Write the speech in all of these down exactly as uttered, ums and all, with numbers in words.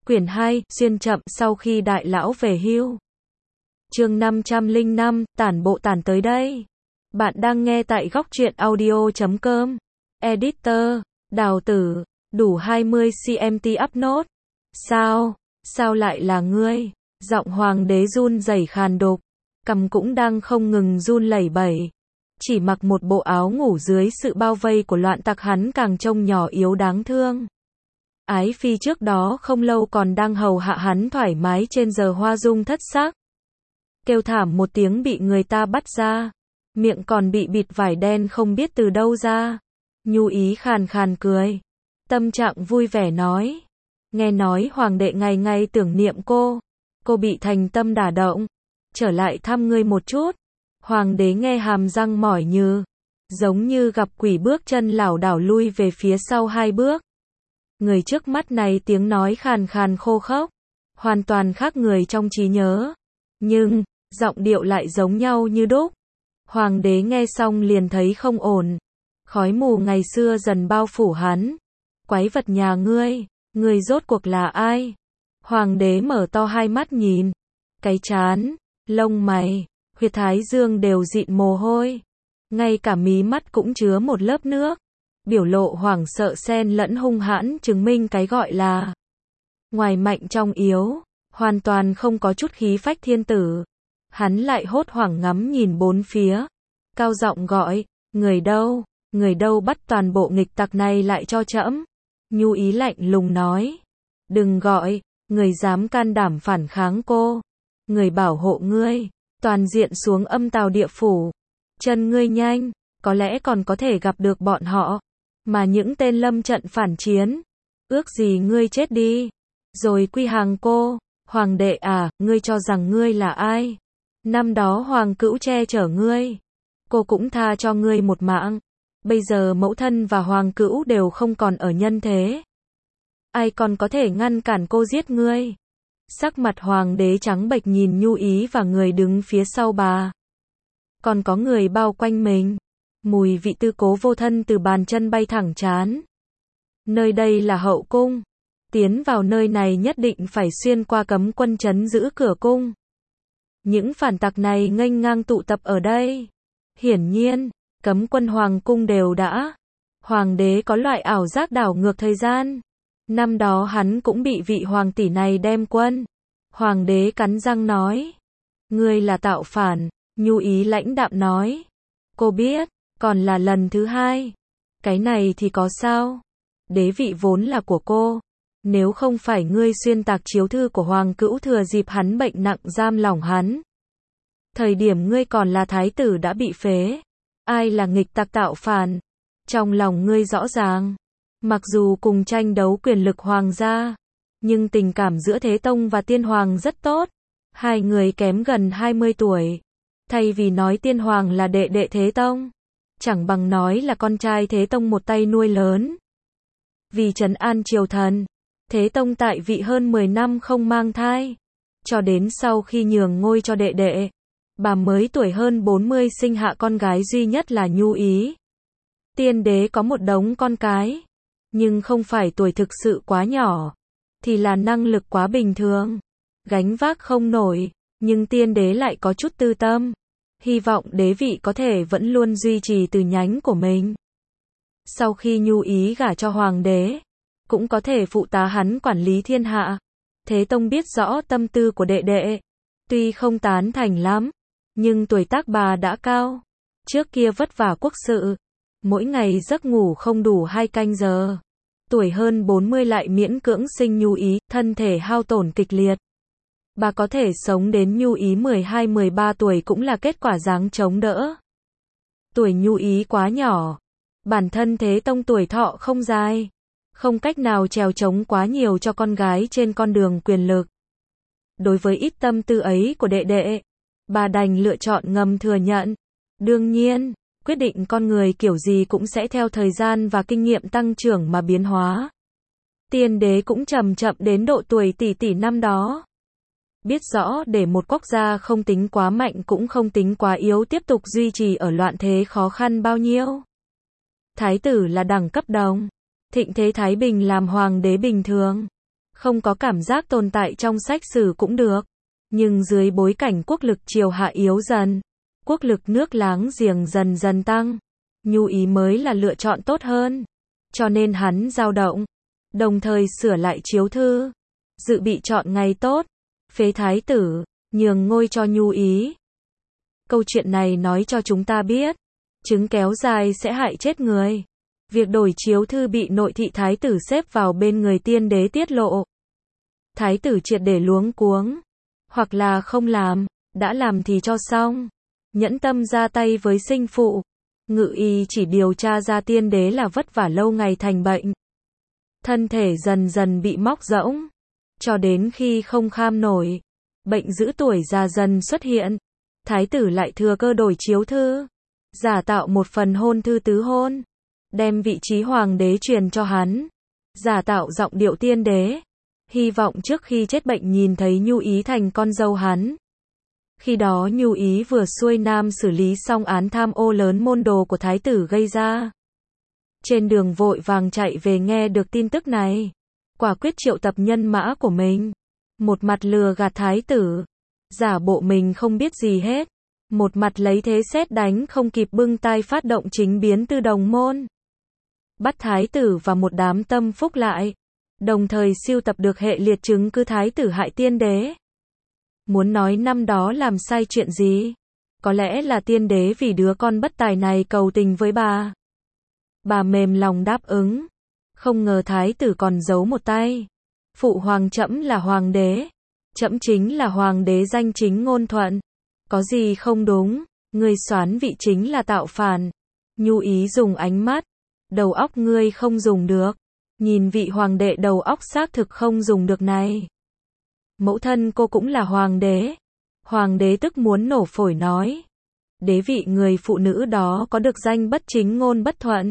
Quyển hai, xuyên chậm sau khi đại lão về hưu. Chương năm trăm lẻ năm, tản bộ tản tới đây. Bạn đang nghe tại góc truyện audio chấm com. Editor, Đào Tử, đủ hai mươi xăng-ti-mét up nốt. Sao? Sao lại là ngươi? Giọng hoàng đế run rẩy khàn đục, cằm cũng đang không ngừng run lẩy bẩy. Chỉ mặc một bộ áo ngủ dưới sự bao vây của loạn tặc hắn càng trông nhỏ yếu đáng thương. Ái phi trước đó không lâu còn đang hầu hạ hắn thoải mái trên giờ hoa dung thất sắc. Kêu thảm một tiếng bị người ta bắt ra, miệng còn bị bịt vải đen không biết từ đâu ra. Nhu Ý khàn khàn cười, tâm trạng vui vẻ nói, nghe nói hoàng đệ ngày ngày tưởng niệm cô, cô bị thành tâm đả động, trở lại thăm ngươi một chút. Hoàng đế nghe hàm răng mỏi nhừ, giống như gặp quỷ bước chân lảo đảo lui về phía sau hai bước. Người trước mắt này tiếng nói khàn khàn khô khốc, hoàn toàn khác người trong trí nhớ, nhưng giọng điệu lại giống nhau như đúc. Hoàng đế nghe xong liền thấy không ổn, khói mù ngày xưa dần bao phủ hắn. Quái vật nhà ngươi, ngươi rốt cuộc là ai? Hoàng đế mở to hai mắt nhìn, cái trán, lông mày, huyệt thái dương đều dịn mồ hôi, ngay cả mí mắt cũng chứa một lớp nước. Biểu lộ hoảng sợ xen lẫn hung hãn chứng minh cái gọi là ngoài mạnh trong yếu, hoàn toàn không có chút khí phách thiên tử. Hắn lại hốt hoảng ngắm nhìn bốn phía, cao giọng gọi, người đâu, người đâu bắt toàn bộ nghịch tặc này lại cho trẫm. Nhu Ý lạnh lùng nói, đừng gọi, người dám can đảm phản kháng cô, người bảo hộ ngươi, toàn diện xuống âm tào địa phủ. Chân ngươi nhanh, có lẽ còn có thể gặp được bọn họ. Mà những tên lâm trận phản chiến, ước gì ngươi chết đi, rồi quy hàng cô. Hoàng đệ à, ngươi cho rằng ngươi là ai? Năm đó hoàng cữu che chở ngươi, cô cũng tha cho ngươi một mạng. Bây giờ mẫu thân và hoàng cữu đều không còn ở nhân thế, ai còn có thể ngăn cản cô giết ngươi? Sắc mặt hoàng đế trắng bệch nhìn Nhu Ý và người đứng phía sau bà. Còn có người bao quanh mình. Mùi vị tư cố vô thân từ bàn chân bay thẳng trán. Nơi đây là hậu cung. Tiến vào nơi này nhất định phải xuyên qua cấm quân trấn giữ cửa cung. Những phản tặc này nghênh ngang tụ tập ở đây. Hiển nhiên, cấm quân hoàng cung đều đã. Hoàng đế có loại ảo giác đảo ngược thời gian. Năm đó hắn cũng bị vị hoàng tỷ này đem quân. Hoàng đế cắn răng nói, ngươi là tạo phản. Nhu Ý lãnh đạm nói, cô biết, còn là lần thứ hai. Cái này thì có sao? Đế vị vốn là của cô. Nếu không phải ngươi xuyên tạc chiếu thư của hoàng cữu thừa dịp hắn bệnh nặng giam lỏng hắn, thời điểm ngươi còn là thái tử đã bị phế. Ai là nghịch tặc tạo phản? Trong lòng ngươi rõ ràng. Mặc dù cùng tranh đấu quyền lực hoàng gia, nhưng tình cảm giữa Thế Tông và Tiên Hoàng rất tốt. Hai người kém gần hai mươi tuổi. Thay vì nói Tiên Hoàng là đệ đệ Thế Tông, chẳng bằng nói là con trai Thế Tông một tay nuôi lớn. Vì trấn an triều thần, Thế Tông tại vị hơn mười năm không mang thai. Cho đến sau khi nhường ngôi cho đệ đệ, bà mới tuổi hơn bốn mươi sinh hạ con gái duy nhất là Nhu Ý. Tiên đế có một đống con cái, nhưng không phải tuổi thực sự quá nhỏ, thì là năng lực quá bình thường, gánh vác không nổi. Nhưng tiên đế lại có chút tư tâm, hy vọng đế vị có thể vẫn luôn duy trì từ nhánh của mình. Sau khi Nhu Ý gả cho hoàng đế, cũng có thể phụ tá hắn quản lý thiên hạ. Thế Tông biết rõ tâm tư của đệ đệ, tuy không tán thành lắm, nhưng tuổi tác bà đã cao. Trước kia vất vả quốc sự, mỗi ngày giấc ngủ không đủ hai canh giờ. Tuổi hơn bốn mươi lại miễn cưỡng sinh Nhu Ý, thân thể hao tổn kịch liệt. Bà có thể sống đến Nhu Ý mười hai mười ba tuổi cũng là kết quả dáng chống đỡ. Tuổi Nhu Ý quá nhỏ, bản thân Thế Tông tuổi thọ không dài, không cách nào trèo trống quá nhiều cho con gái trên con đường quyền lực. Đối với ít tâm tư ấy của đệ đệ, bà đành lựa chọn ngầm thừa nhận. Đương nhiên, quyết định con người kiểu gì cũng sẽ theo thời gian và kinh nghiệm tăng trưởng mà biến hóa. Tiên đế cũng chậm chậm đến độ tuổi tỷ tỷ năm đó. Biết rõ để một quốc gia không tính quá mạnh cũng không tính quá yếu tiếp tục duy trì ở loạn thế khó khăn bao nhiêu. Thái tử là đẳng cấp đồng, thịnh thế Thái Bình làm hoàng đế bình thường. không có cảm giác tồn tại trong sách sử cũng được. Nhưng dưới bối cảnh quốc lực triều hạ yếu dần, quốc lực nước láng giềng dần dần tăng, Nhu Ý mới là lựa chọn tốt hơn. Cho nên hắn dao động, đồng thời sửa lại chiếu thư, dự bị chọn ngày tốt, phế thái tử, nhường ngôi cho Nhu Ý. Câu chuyện này nói cho chúng ta biết, trứng kéo dài sẽ hại chết người. Việc đổi chiếu thư bị nội thị thái tử xếp vào bên người tiên đế tiết lộ, thái tử triệt để luống cuống, hoặc là không làm, đã làm thì cho xong. Nhẫn tâm ra tay với sinh phụ, Ngự y chỉ điều tra ra tiên đế là vất vả lâu ngày thành bệnh, thân thể dần dần bị móc rỗng, cho đến khi không kham nổi, bệnh giữ tuổi già dần xuất hiện, thái tử lại thừa cơ đổi chiếu thư, giả tạo một phần hôn thư tứ hôn, đem vị trí hoàng đế truyền cho hắn, giả tạo giọng điệu tiên đế, hy vọng trước khi chết bệnh nhìn thấy Nhu Ý thành con dâu hắn. Khi đó Nhu Ý vừa xuôi nam xử lý xong án tham ô lớn môn đồ của thái tử gây ra. Trên đường vội vàng chạy về nghe được tin tức này, quả quyết triệu tập nhân mã của mình, một mặt lừa gạt thái tử, giả bộ mình không biết gì hết, một mặt lấy thế sét đánh không kịp bưng tay phát động chính biến từ đồng môn, bắt thái tử và một đám tâm phúc lại, đồng thời sưu tập được hệ liệt chứng cứ thái tử hại tiên đế. Muốn nói năm đó làm sai chuyện gì? Có lẽ là tiên đế vì đứa con bất tài này cầu tình với bà. Bà mềm lòng đáp ứng. Không ngờ thái tử còn giấu một tay. Phụ hoàng trẫm là hoàng đế. Trẫm chính là hoàng đế danh chính ngôn thuận. Có gì không đúng, ngươi soán vị chính là tạo phản. Nhu Ý dùng ánh mắt. Đầu óc ngươi không dùng được. Nhìn vị hoàng đệ đầu óc xác thực không dùng được này. Mẫu thân cô cũng là hoàng đế. Hoàng đế tức muốn nổ phổi nói. Đế vị người phụ nữ đó có được danh bất chính ngôn bất thuận.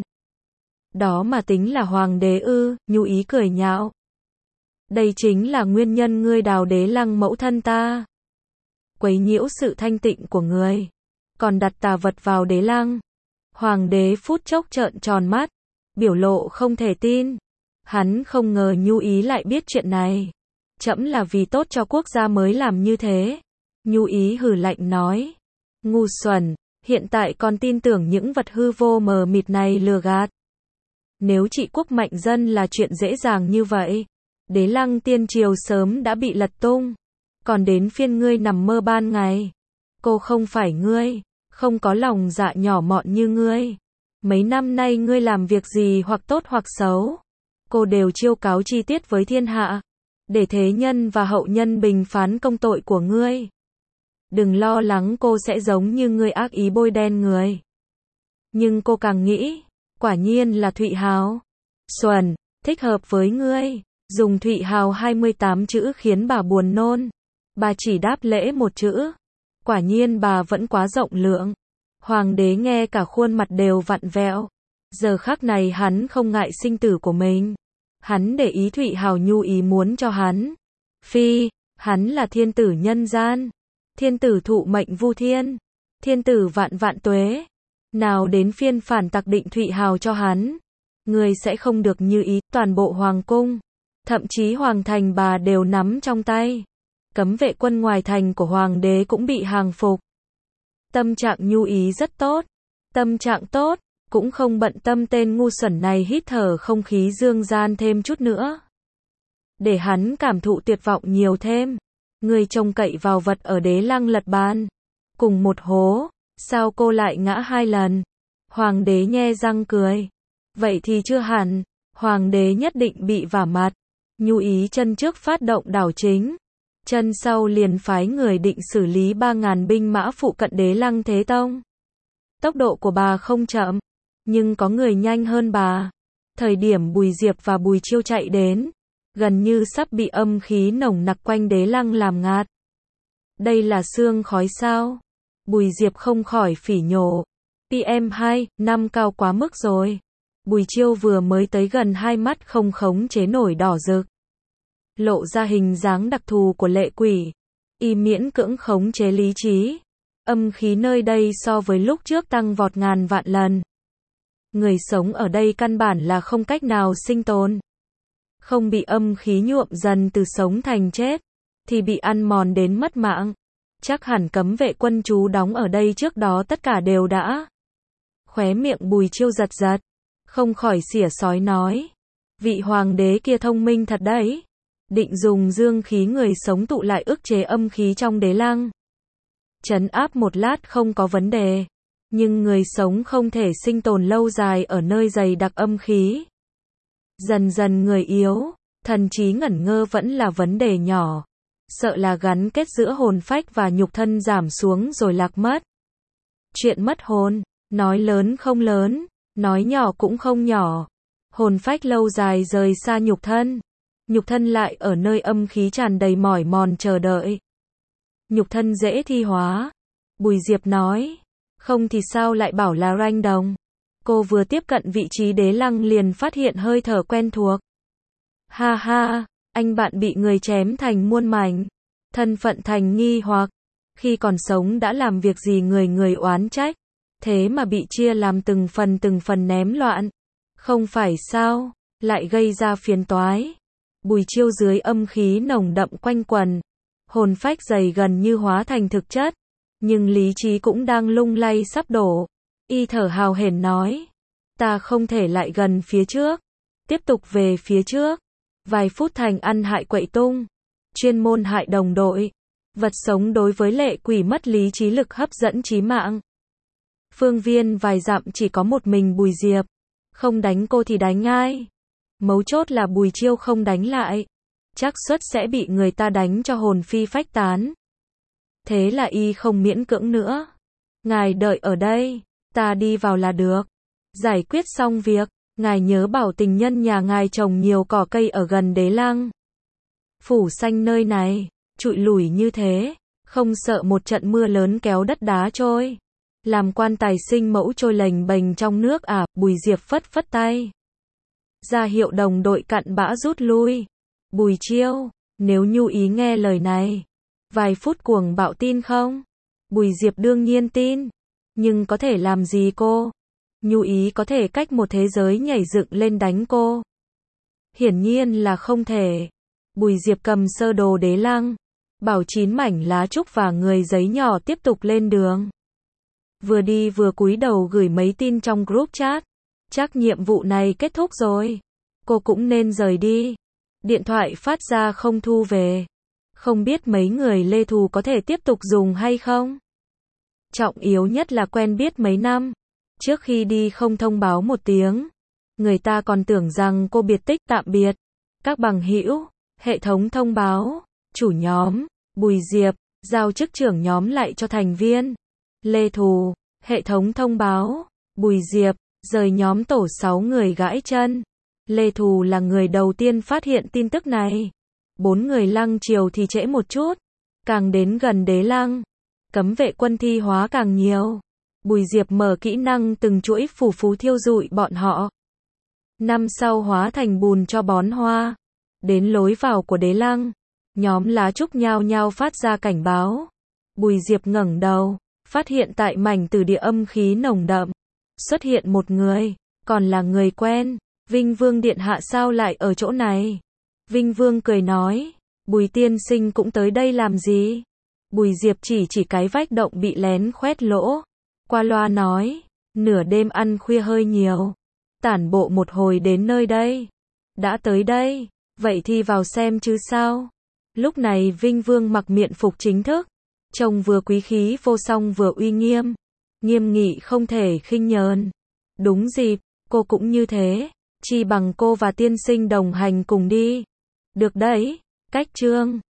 Đó mà tính là hoàng đế ư? Nhu Ý cười nhạo. Đây chính là nguyên nhân ngươi đào đế lăng mẫu thân ta. Quấy nhiễu sự thanh tịnh của người. Còn đặt tà vật vào đế lăng. Hoàng đế phút chốc trợn tròn mắt. Biểu lộ không thể tin. Hắn không ngờ Nhu Ý lại biết chuyện này. Trẫm là vì tốt cho quốc gia mới làm như thế. Nhu Ý hừ lạnh nói. Ngu xuẩn, hiện tại còn tin tưởng những vật hư vô mờ mịt này lừa gạt. Nếu trị quốc mạnh dân là chuyện dễ dàng như vậy, đế lăng tiên triều sớm đã bị lật tung. Còn đến phiên ngươi nằm mơ ban ngày. Cô không phải ngươi, không có lòng dạ nhỏ mọn như ngươi. Mấy năm nay ngươi làm việc gì hoặc tốt hoặc xấu, cô đều chiêu cáo chi tiết với thiên hạ, để thế nhân và hậu nhân bình phán công tội của ngươi. Đừng lo lắng cô sẽ giống như ngươi ác ý bôi đen người. Nhưng cô càng nghĩ, quả nhiên là Thụy Hào. Xuẩn, thích hợp với ngươi. Dùng Thụy Hào hai mươi tám chữ khiến bà buồn nôn. Bà chỉ đáp lễ một chữ. Quả nhiên bà vẫn quá rộng lượng. Hoàng đế nghe cả khuôn mặt đều vặn vẹo. Giờ khắc này hắn không ngại sinh tử của mình. Hắn để ý Thụy Hào Nhu Ý muốn cho hắn. Phi, hắn là thiên tử nhân gian. Thiên tử thụ mệnh vu thiên. Thiên tử vạn vạn tuế. Nào đến phiên phản tặc định Thụy Hào cho hắn. Người sẽ không được như ý. Toàn bộ hoàng cung, thậm chí hoàng thành bà đều nắm trong tay. Cấm vệ quân ngoài thành của hoàng đế cũng bị hàng phục. Tâm trạng Nhu Ý rất tốt. Tâm trạng tốt, cũng không bận tâm tên ngu xuẩn này hít thở không khí dương gian thêm chút nữa. Để hắn cảm thụ tuyệt vọng nhiều thêm. Người trông cậy vào vật ở đế lăng lật bàn. Cùng một hố, sao cô lại ngã hai lần? Hoàng đế nhe răng cười. Vậy thì chưa hẳn, hoàng đế nhất định bị vả mặt. Nhu Ý chân trước phát động đảo chính. Chân sau liền phái người định xử lý ba ngàn binh mã phụ cận đế lăng Thế Tông. Tốc độ của bà không chậm, nhưng có người nhanh hơn bà. Thời điểm Bùi Diệp và Bùi Chiêu chạy đến, gần như sắp bị âm khí nồng nặc quanh đế lăng làm ngạt. Đây là sương khói sao? Bùi Diệp không khỏi phỉ nhổ. pê em hai, năm cao quá mức rồi. Bùi Chiêu vừa mới tới gần hai mắt không khống chế nổi đỏ rực. Lộ ra hình dáng đặc thù của lệ quỷ. Y miễn cưỡng khống chế lý trí. Âm khí nơi đây so với lúc trước tăng vọt ngàn vạn lần. Người sống ở đây căn bản là không cách nào sinh tồn. không bị âm khí nhuộm dần từ sống thành chết, thì bị ăn mòn đến mất mạng. Chắc hẳn cấm vệ quân chú đóng ở đây trước đó tất cả đều đã. Khóe miệng Bùi Chiêu giật giật, không khỏi xỉa xói nói. Vị hoàng đế kia thông minh thật đấy. Định dùng dương khí người sống tụ lại ức chế âm khí trong đế lăng. Trấn áp một lát không có vấn đề. Nhưng người sống không thể sinh tồn lâu dài ở nơi dày đặc âm khí. Dần dần người yếu, thần trí ngẩn ngơ vẫn là vấn đề nhỏ. Sợ là gắn kết giữa hồn phách và nhục thân giảm xuống rồi lạc mất. Chuyện mất hồn, nói lớn không lớn, nói nhỏ cũng không nhỏ. Hồn phách lâu dài rời xa nhục thân. Nhục thân lại ở nơi âm khí tràn đầy mỏi mòn chờ đợi. Nhục thân dễ thi hóa. Bùi Diệp nói. Không thì sao lại bảo là ranh đồng. Cô vừa tiếp cận vị trí đế lăng liền phát hiện hơi thở quen thuộc. Ha ha, anh bạn bị người chém thành muôn mảnh. Thân phận thành nghi hoặc. Khi còn sống đã làm việc gì người người oán trách. Thế mà bị chia làm từng phần từng phần ném loạn. Không phải sao, lại gây ra phiền toái. Bùi Chiêu dưới âm khí nồng đậm quanh quần. Hồn phách dày gần như hóa thành thực chất. Nhưng lý trí cũng đang lung lay sắp đổ. Y thở hào hển nói. Ta không thể lại gần phía trước. Tiếp tục về phía trước. Vài phút thành ăn hại quậy tung. Chuyên môn hại đồng đội. Vật sống đối với lệ quỷ mất lý trí lực hấp dẫn chí mạng. Phương viên vài dặm chỉ có một mình Bùi Diệp. Không đánh cô thì đánh ai? Mấu chốt là Bùi Chiêu không đánh lại. Chắc suất sẽ bị người ta đánh cho hồn phi phách tán. Thế là y không miễn cưỡng nữa. Ngài đợi ở đây, ta đi vào là được. Giải quyết xong việc, ngài nhớ bảo tình nhân nhà ngài trồng nhiều cỏ cây ở gần đế lăng. Phủ xanh nơi này, trụi lủi như thế, không sợ một trận mưa lớn kéo đất đá trôi. Làm quan tài sinh mẫu trôi lềnh bềnh trong nước à, Bùi Diệp phất phất tay. Ra hiệu đồng đội cặn bã rút lui. Bùi Chiêu, nếu Nhu Ý nghe lời này, vài phút cuồng bạo tin không? Bùi Diệp đương nhiên tin. Nhưng có thể làm gì cô? Nhu Ý có thể cách một thế giới nhảy dựng lên đánh cô. Hiển nhiên là không thể. Bùi Diệp cầm sơ đồ đế lăng, bảo chín mảnh lá trúc và người giấy nhỏ tiếp tục lên đường. Vừa đi vừa cúi đầu gửi mấy tin trong group chat. Chắc nhiệm vụ này kết thúc rồi. Cô cũng nên rời đi. Điện thoại phát ra không thu về. Không biết mấy người Lê Thù có thể tiếp tục dùng hay không? Trọng yếu nhất là quen biết mấy năm. Trước khi đi không thông báo một tiếng. Người ta còn tưởng rằng cô biệt tích tạm biệt. Các bằng hữu, hệ thống thông báo, chủ nhóm, Bùi Diệp, giao chức trưởng nhóm lại cho thành viên. Lê Thù, hệ thống thông báo, Bùi Diệp, rời nhóm tổ sáu người gãi chân. Lê Thù là người đầu tiên phát hiện tin tức này. Bốn người lăng triều thì trễ một chút. Càng đến gần đế lăng, cấm vệ quân thi hóa càng nhiều. Bùi Diệp mở kỹ năng từng chuỗi phù phú thiêu rụi bọn họ. Năm sau hóa thành bùn cho bón hoa. Đến lối vào của đế lăng, nhóm lá trúc nhao nhao phát ra cảnh báo. Bùi Diệp ngẩng đầu, phát hiện tại mảnh từ địa âm khí nồng đậm, xuất hiện một người, còn là người quen. Vinh Vương điện hạ sao lại ở chỗ này? Vinh Vương cười nói, Bùi tiên sinh cũng tới đây làm gì? Bùi Diệp chỉ chỉ cái vách động bị lén khoét lỗ. Qua loa nói, nửa đêm ăn khuya hơi nhiều. Tản bộ một hồi đến nơi đây. Đã tới đây, vậy thì vào xem chứ sao? Lúc này Vinh Vương mặc miện phục chính thức. Trông vừa quý khí vô song vừa uy nghiêm. Nghiêm nghị không thể khinh nhờn. Đúng dịp, cô cũng như thế. Chi bằng cô và tiên sinh đồng hành cùng đi. Được đấy, cách trương.